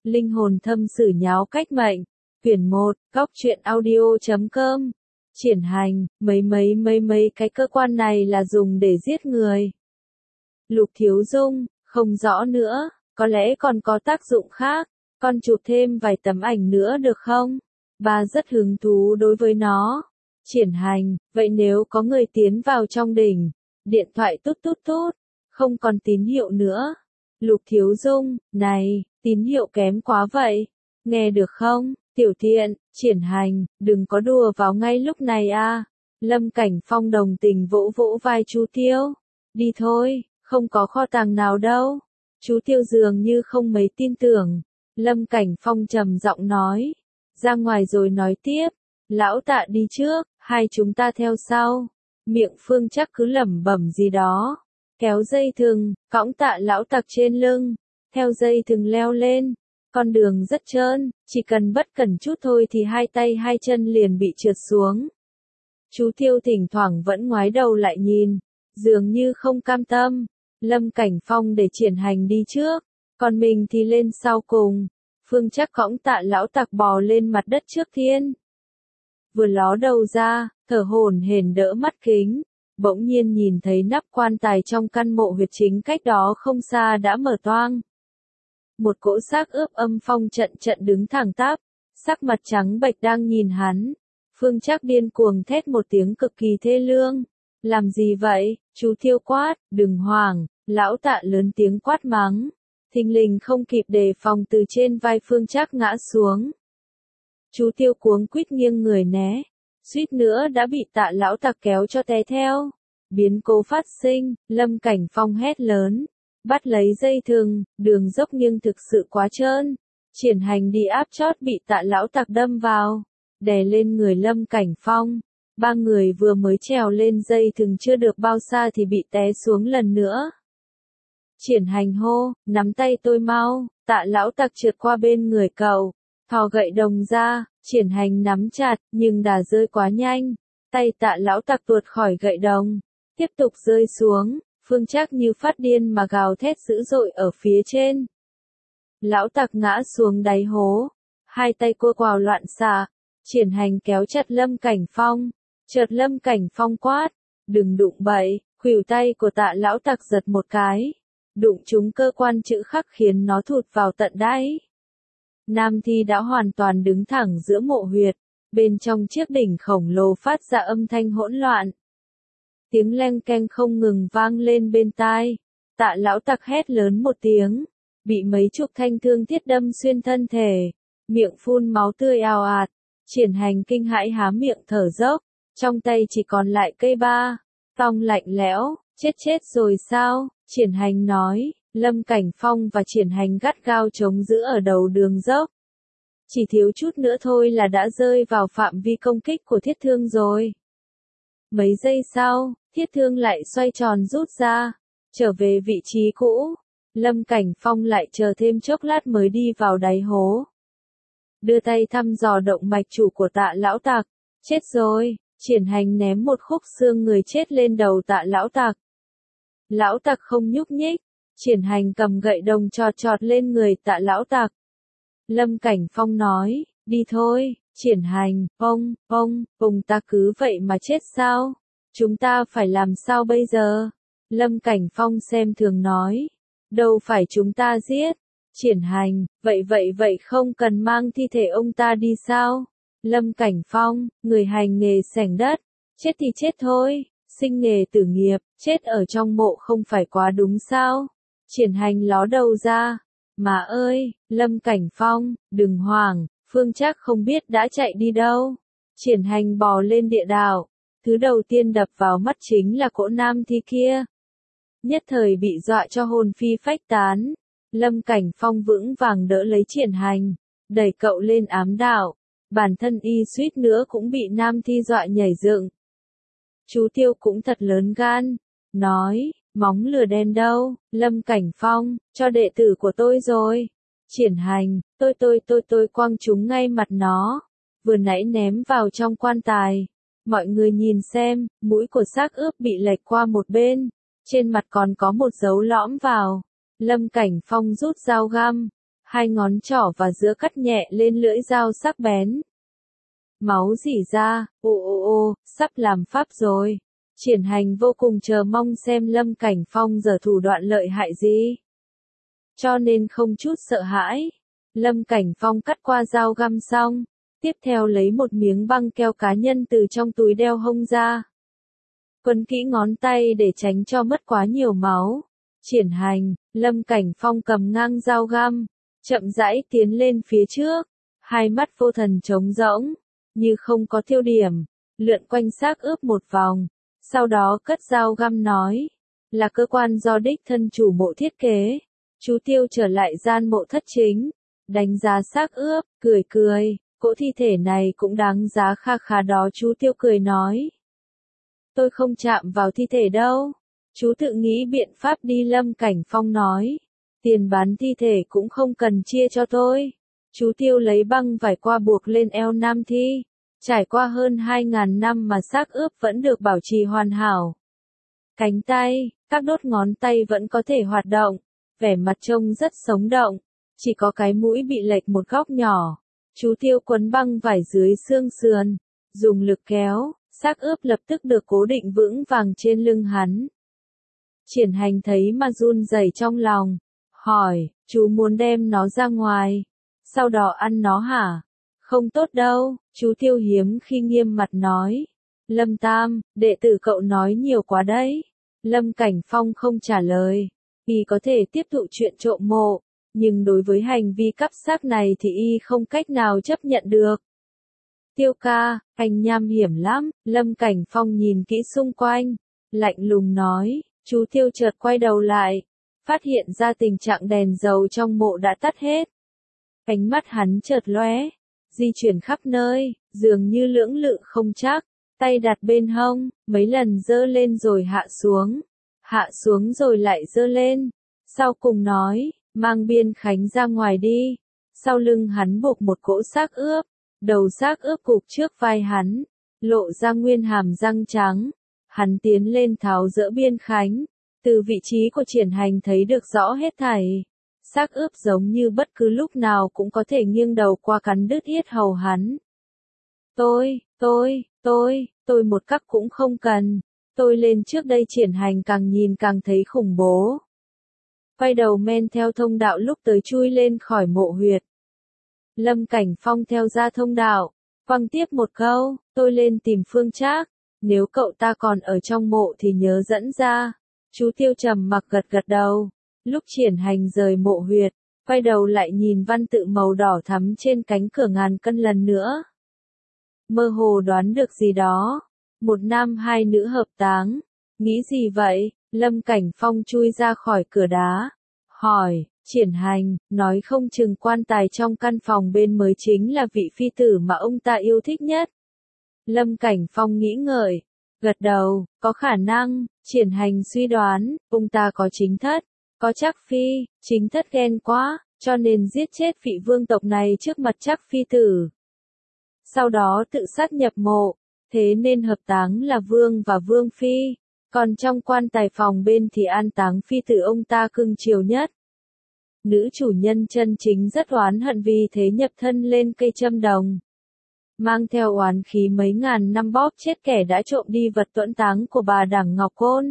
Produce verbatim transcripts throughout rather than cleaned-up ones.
Linh hồn thâm sử nháo cách mệnh. Quyển một, góc truyện audio chấm com. Triển hành, mấy mấy mấy mấy cái cơ quan này là dùng để giết người. Lục Thiếu Dung, không rõ nữa, có lẽ còn có tác dụng khác, con chụp thêm vài tấm ảnh nữa được không? Bà rất hứng thú đối với nó. Triển hành, vậy nếu có người tiến vào trong đỉnh, điện thoại tút tút tút, không còn tín hiệu nữa. Lục Thiếu Dung, này, tín hiệu kém quá vậy, nghe được không? Tiểu Thiện, Triển hành, đừng có đùa vào ngay lúc này a. Lâm Cảnh Phong đồng tình vỗ vỗ vai chú Tiêu. Đi thôi, không có kho tàng nào đâu. Chú Tiêu dường như không mấy tin tưởng. Lâm Cảnh Phong trầm giọng nói. Ra ngoài rồi nói tiếp. Lão Tạ đi trước, hai chúng ta theo sau. Miệng Phương Trắc cứ lẩm bẩm gì đó. Kéo dây thừng, cõng Tạ lão Tặc trên lưng. Theo dây thừng leo lên. Con đường rất trơn, chỉ cần bất cẩn chút thôi thì hai tay hai chân liền bị trượt xuống. Chú Tiêu thỉnh thoảng vẫn ngoái đầu lại nhìn, dường như không cam tâm. Lâm Cảnh Phong để Triển hành đi trước, còn mình thì lên sau cùng. Phương Trắc cõng Tạ lão Tặc bò lên mặt đất trước thiên. Vừa ló đầu ra, thở hổn hển đỡ mắt kính, bỗng nhiên nhìn thấy nắp quan tài trong căn mộ huyệt chính cách đó không xa đã mở toang. Một cỗ xác ướp âm phong trận trận đứng thẳng tắp, sắc mặt trắng bệch đang nhìn hắn. Phương Trắc điên cuồng thét một tiếng cực kỳ thê lương. Làm gì vậy? Chú Tiêu quát, đừng hoảng, lão Tạ lớn tiếng quát mắng. Thình lình không kịp đề phòng từ trên vai Phương Trắc ngã xuống. Chú Tiêu cuống quýt nghiêng người né, suýt nữa đã bị Tạ lão Tặc kéo cho té theo. Biến cố phát sinh, Lâm Cảnh Phong hét lớn. Bắt lấy dây thừng, đường dốc nhưng thực sự quá trơn. Triển hành đi áp chót bị Tạ lão Tặc đâm vào, đè lên người Lâm Cảnh Phong. Ba người vừa mới trèo lên dây thừng chưa được bao xa thì bị té xuống lần nữa. Triển hành hô, nắm tay tôi mau. Tạ lão Tặc trượt qua bên người cậu, thò gậy đồng ra. Triển hành nắm chặt, nhưng đà rơi quá nhanh. Tay Tạ lão Tặc tuột khỏi gậy đồng, tiếp tục rơi xuống. Phương Trắc như phát điên mà gào thét dữ dội ở phía trên. Lão Tặc ngã xuống đáy hố, hai tay cô quào loạn xạ. Triển hành kéo chặt Lâm Cảnh Phong, chợt Lâm Cảnh Phong quát, đừng đụng bậy. Khuỷu tay của Tạ lão Tặc giật một cái, đụng trúng cơ quan chữ khắc khiến nó thụt vào tận đáy. Nam thi đã hoàn toàn đứng thẳng giữa mộ huyệt, bên trong chiếc đỉnh khổng lồ phát ra âm thanh hỗn loạn. Tiếng leng keng không ngừng vang lên bên tai. Tạ lão Tặc hét lớn một tiếng, bị mấy chục thanh thương thiết đâm xuyên thân thể, miệng phun máu tươi ào ạt. Triển hành kinh hãi há miệng thở dốc, trong tay chỉ còn lại cây ba, tong lạnh lẽo. Chết chết rồi sao? Triển hành nói. Lâm Cảnh Phong và Triển hành gắt gao chống giữ ở đầu đường dốc. Chỉ thiếu chút nữa thôi là đã rơi vào phạm vi công kích của thiết thương rồi. Mấy giây sau, thiết thương lại xoay tròn rút ra, trở về vị trí cũ. Lâm Cảnh Phong lại chờ thêm chốc lát mới đi vào đáy hố. Đưa tay thăm dò động mạch chủ của Tạ lão Tặc. Chết rồi. Triển hành ném một khúc xương người chết lên đầu Tạ lão Tặc. Lão Tặc không nhúc nhích. Triển hành cầm gậy đồng chọt chọt lên người Tạ lão Tặc. Lâm Cảnh Phong nói, đi thôi. Triển hành, ông, ông, ông ta cứ vậy mà chết sao? Chúng ta phải làm sao bây giờ? Lâm Cảnh Phong xem thường nói, đâu phải chúng ta giết. Triển hành, vậy vậy vậy không cần mang thi thể ông ta đi sao? Lâm Cảnh Phong, người hành nghề xẻng đất, chết thì chết thôi, sinh nghề tử nghiệp, chết ở trong mộ không phải quá đúng sao? Triển hành ló đầu ra, mà ơi, Lâm Cảnh Phong, đừng hoảng, Phương Trắc không biết đã chạy đi đâu. Triển hành bò lên địa đạo, thứ đầu tiên đập vào mắt chính là cỗ nam thi kia. Nhất thời bị dọa cho hồn phi phách tán. Lâm Cảnh Phong vững vàng đỡ lấy Triển hành, đẩy cậu lên ám đạo. Bản thân y suýt nữa cũng bị nam thi dọa nhảy dựng. Chú Tiêu cũng thật lớn gan, nói, móng lửa đen đâu? Lâm Cảnh Phong, cho đệ tử của tôi rồi. Triển hành, tôi tôi tôi tôi quăng chúng ngay mặt nó, vừa nãy ném vào trong quan tài. Mọi người nhìn xem, mũi của xác ướp bị lệch qua một bên, trên mặt còn có một dấu lõm vào. Lâm Cảnh Phong rút dao găm, hai ngón trỏ và giữa cắt nhẹ lên lưỡi dao sắc bén. Máu rỉ ra, ô ô ô, sắp làm pháp rồi. Triển Hành vô cùng chờ mong xem Lâm Cảnh Phong giở thủ đoạn lợi hại gì. Cho nên không chút sợ hãi. Lâm Cảnh Phong cắt qua dao găm xong, tiếp theo lấy một miếng băng keo cá nhân từ trong túi đeo hông ra. Quấn kỹ ngón tay để tránh cho mất quá nhiều máu. Triển Hành, Lâm Cảnh Phong cầm ngang dao găm, chậm rãi tiến lên phía trước, hai mắt vô thần trống rỗng, như không có tiêu điểm, lượn quanh xác ướp một vòng, sau đó cất dao găm nói, là cơ quan do đích thân chủ mộ thiết kế. Chú Tiêu trở lại gian mộ thất chính, đánh giá xác ướp, cười cười, cỗ thi thể này cũng đáng giá kha khá đó. Chú Tiêu cười nói, tôi không chạm vào thi thể đâu, chú tự nghĩ biện pháp đi. Lâm Cảnh Phong nói, tiền bán thi thể cũng không cần chia cho tôi. Chú Tiêu lấy băng vải qua buộc lên eo nam thi, trải qua hơn hai ngàn năm mà xác ướp vẫn được bảo trì hoàn hảo. Cánh tay, các đốt ngón tay vẫn có thể hoạt động, vẻ mặt trông rất sống động, chỉ có cái mũi bị lệch một góc nhỏ. Chú Tiêu quấn băng vải dưới xương sườn, dùng lực kéo, xác ướp lập tức được cố định vững vàng trên lưng hắn. Triển Hành thấy mà run rẩy trong lòng, hỏi, chú muốn đem nó ra ngoài, sau đó ăn nó hả? Không tốt đâu, chú Tiêu hiếm khi nghiêm mặt nói. Lâm Tam, đệ tử cậu nói nhiều quá đấy. Lâm Cảnh Phong không trả lời, y có thể tiếp thụ chuyện trộm mộ, nhưng đối với hành vi cắp xác này thì y không cách nào chấp nhận được. Tiêu ca, anh nham hiểm lắm. Lâm Cảnh Phong nhìn kỹ xung quanh, lạnh lùng nói. Chú Tiêu chợt quay đầu lại, phát hiện ra tình trạng đèn dầu trong mộ đã tắt hết. Ánh mắt hắn chợt lóe, di chuyển khắp nơi, dường như lưỡng lự không chắc, tay đặt bên hông, mấy lần giơ lên rồi hạ xuống, hạ xuống rồi lại giơ lên, sau cùng nói, mang Biên Khánh ra ngoài đi. Sau lưng hắn buộc một cỗ xác ướp, đầu xác ướp cục trước vai hắn, lộ ra nguyên hàm răng trắng. Hắn tiến lên tháo dỡ Biên Khánh, từ vị trí của Triển Hành thấy được rõ hết thảy. Xác ướp giống như bất cứ lúc nào cũng có thể nghiêng đầu qua cắn đứt yết hầu hắn. Tôi, tôi, tôi, tôi một cắc cũng không cần. Tôi lên trước đây. Triển Hành càng nhìn càng thấy khủng bố. Quay đầu men theo thông đạo lúc tới chui lên khỏi mộ huyệt. Lâm Cảnh Phong theo ra thông đạo, quăng tiếp một câu, tôi lên tìm Phương Trác, nếu cậu ta còn ở trong mộ thì nhớ dẫn ra. Chú Tiêu trầm mặc gật gật đầu. Lúc Triển Hành rời mộ huyệt, quay đầu lại nhìn văn tự màu đỏ thắm trên cánh cửa ngàn cân lần nữa. Mơ hồ đoán được gì đó. Một nam hai nữ hợp táng. Nghĩ gì vậy? Lâm Cảnh Phong chui ra khỏi cửa đá. Hỏi, Triển Hành, nói không chừng quan tài trong căn phòng bên mới chính là vị phi tử mà ông ta yêu thích nhất. Lâm Cảnh Phong nghĩ ngợi, gật đầu, có khả năng. Triển Hành suy đoán, ông ta có chính thất, có Trác phi, chính thất ghen quá, cho nên giết chết vị vương tộc này trước mặt Trác phi tử. Sau đó tự sát nhập mộ, thế nên hợp táng là vương và vương phi, còn trong quan tài phòng bên thì an táng phi tử ông ta cưng chiều nhất. Nữ chủ nhân chân chính rất oán hận, vì thế nhập thân lên cây châm đồng, mang theo oán khí mấy ngàn năm bóp chết kẻ đã trộm đi vật tuẫn táng của bà Đảng Ngọc Côn.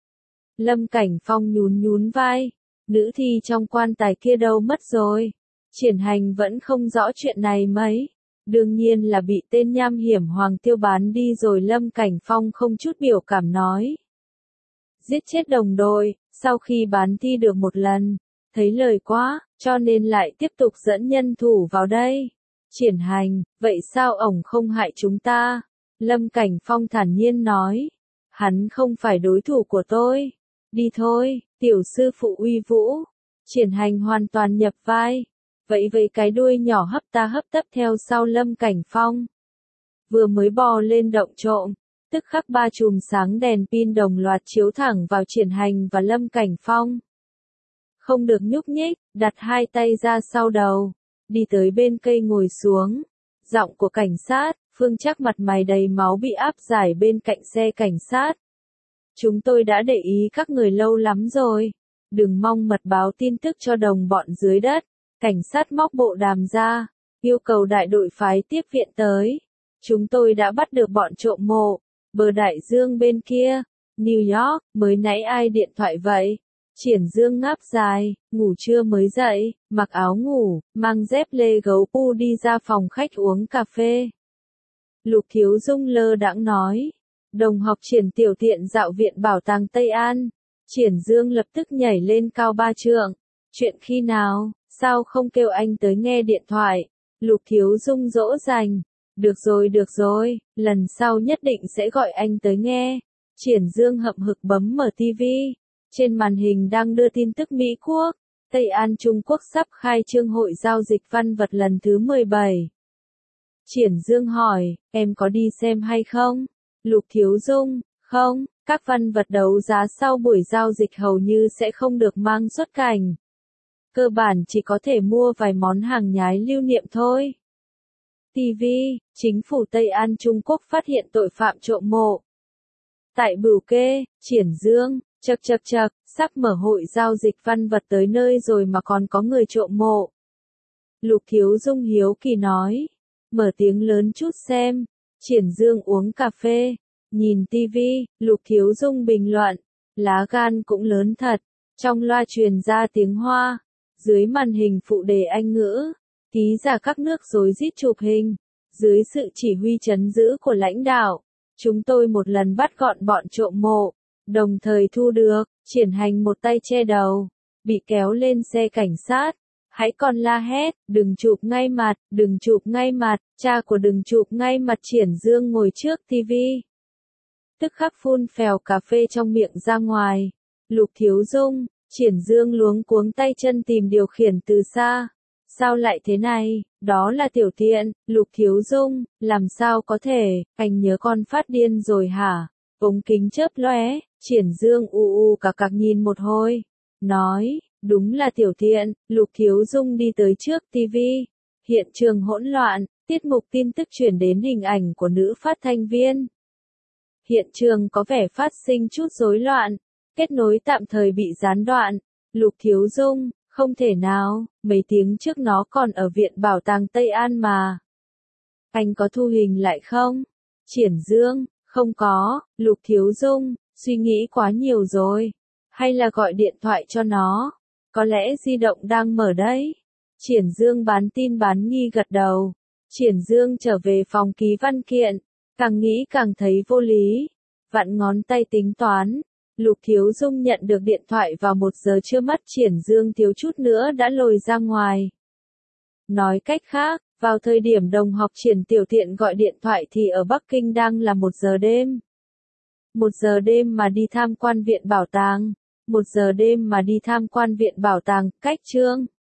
Lâm Cảnh Phong nhún nhún vai, nữ thi trong quan tài kia đâu mất rồi? Triển Hành vẫn không rõ chuyện này mấy, đương nhiên là bị tên nham hiểm Hoàng Tiêu bán đi rồi. Lâm Cảnh Phong không chút biểu cảm nói, giết chết đồng đội, sau khi bán thi được một lần, thấy lời quá, cho nên lại tiếp tục dẫn nhân thủ vào đây. Triển Hành, vậy sao ổng không hại chúng ta? Lâm Cảnh Phong thản nhiên nói, hắn không phải đối thủ của tôi. Đi thôi, tiểu sư phụ uy vũ. Triển Hành hoàn toàn nhập vai, vậy với cái đuôi nhỏ hấp ta hấp tấp theo sau Lâm Cảnh Phong. Vừa mới bò lên động trộm, tức khắc ba chùm sáng đèn pin đồng loạt chiếu thẳng vào Triển Hành và Lâm Cảnh Phong. Không được nhúc nhích, đặt hai tay ra sau đầu, đi tới bên cây ngồi xuống. Giọng của cảnh sát, Phương Trác mặt mày đầy máu bị áp giải bên cạnh xe cảnh sát. Chúng tôi đã để ý các người lâu lắm rồi, đừng mong mật báo tin tức cho đồng bọn dưới đất. Cảnh sát móc bộ đàm ra, yêu cầu đại đội phái tiếp viện tới. Chúng tôi đã bắt được bọn trộm mộ, bờ đại dương bên kia, New York, mới nãy ai điện thoại vậy? Triển Dương ngáp dài, ngủ trưa mới dậy, mặc áo ngủ, mang dép lê gấu pu đi ra phòng khách uống cà phê. Lục Thiếu Dung lơ đãng nói, đồng học Triển tiểu tiện dạo viện bảo tàng Tây An. Triển Dương lập tức nhảy lên cao ba trượng. Chuyện khi nào, sao không kêu anh tới nghe điện thoại? Lục Thiếu Dung dỗ dành. Được rồi được rồi, lần sau nhất định sẽ gọi anh tới nghe. Triển Dương hậm hực bấm mở tivi. Trên màn hình đang đưa tin tức Mỹ Quốc, Tây An Trung Quốc sắp khai trương hội giao dịch văn vật lần thứ mười bảy. Triển Dương hỏi, em có đi xem hay không? Lục Thiếu Dung, không, các văn vật đấu giá sau buổi giao dịch hầu như sẽ không được mang xuất cảnh. Cơ bản chỉ có thể mua vài món hàng nhái lưu niệm thôi. ti vi, chính phủ Tây An Trung Quốc phát hiện tội phạm trộm mộ. Tại Bửu Kê, Triển Dương, chậc chậc chậc, sắp mở hội giao dịch văn vật tới nơi rồi mà còn có người trộm mộ. Lục Thiếu Dung hiếu kỳ nói, mở tiếng lớn chút xem. Triển Dương uống cà phê, nhìn tivi, Lục Thiếu Dung bình luận, lá gan cũng lớn thật. Trong loa truyền ra tiếng Hoa, dưới màn hình phụ đề Anh ngữ, ký giả các nước rối rít chụp hình. Dưới sự chỉ huy trấn giữ của lãnh đạo, chúng tôi một lần bắt gọn bọn trộm mộ, đồng thời thu được. Triển Hành một tay che đầu, bị kéo lên xe cảnh sát. Hãy còn la hét, đừng chụp ngay mặt, đừng chụp ngay mặt, cha của đừng chụp ngay mặt. Triển Dương ngồi trước tivi, tức khắc phun phèo cà phê trong miệng ra ngoài. Lục Thiếu Dung, Triển Dương luống cuống tay chân tìm điều khiển từ xa. Sao lại thế này, đó là tiểu tiện. Lục Thiếu Dung, làm sao có thể, anh nhớ con phát điên rồi hả? Ống kính chớp lóe, Triển Dương u u cạc cạc nhìn một hồi, nói, đúng là tiểu tiện. Lục Thiếu Dung đi tới trước tivi. Hiện trường hỗn loạn, tiết mục tin tức chuyển đến hình ảnh của nữ phát thanh viên. Hiện trường có vẻ phát sinh chút rối loạn, kết nối tạm thời bị gián đoạn. Lục Thiếu Dung, không thể nào, mấy tiếng trước nó còn ở viện bảo tàng Tây An mà. Anh có thu hình lại không? Triển Dương, không có. Lục Thiếu Dung, suy nghĩ quá nhiều rồi. Hay là gọi điện thoại cho nó? Có lẽ di động đang mở đấy. Triển Dương bán tin bán nghi gật đầu. Triển Dương trở về phòng ký văn kiện. Càng nghĩ càng thấy vô lý. Vặn ngón tay tính toán. Lục Thiếu Dung nhận được điện thoại vào một giờ trưa, mắt Triển Dương thiếu chút nữa đã lồi ra ngoài. Nói cách khác, vào thời điểm đồng học Triển tiểu tiện gọi điện thoại thì ở Bắc Kinh đang là một giờ đêm. Một giờ đêm mà đi tham quan viện bảo tàng. Một giờ đêm mà đi tham quan viện bảo tàng, cách trương.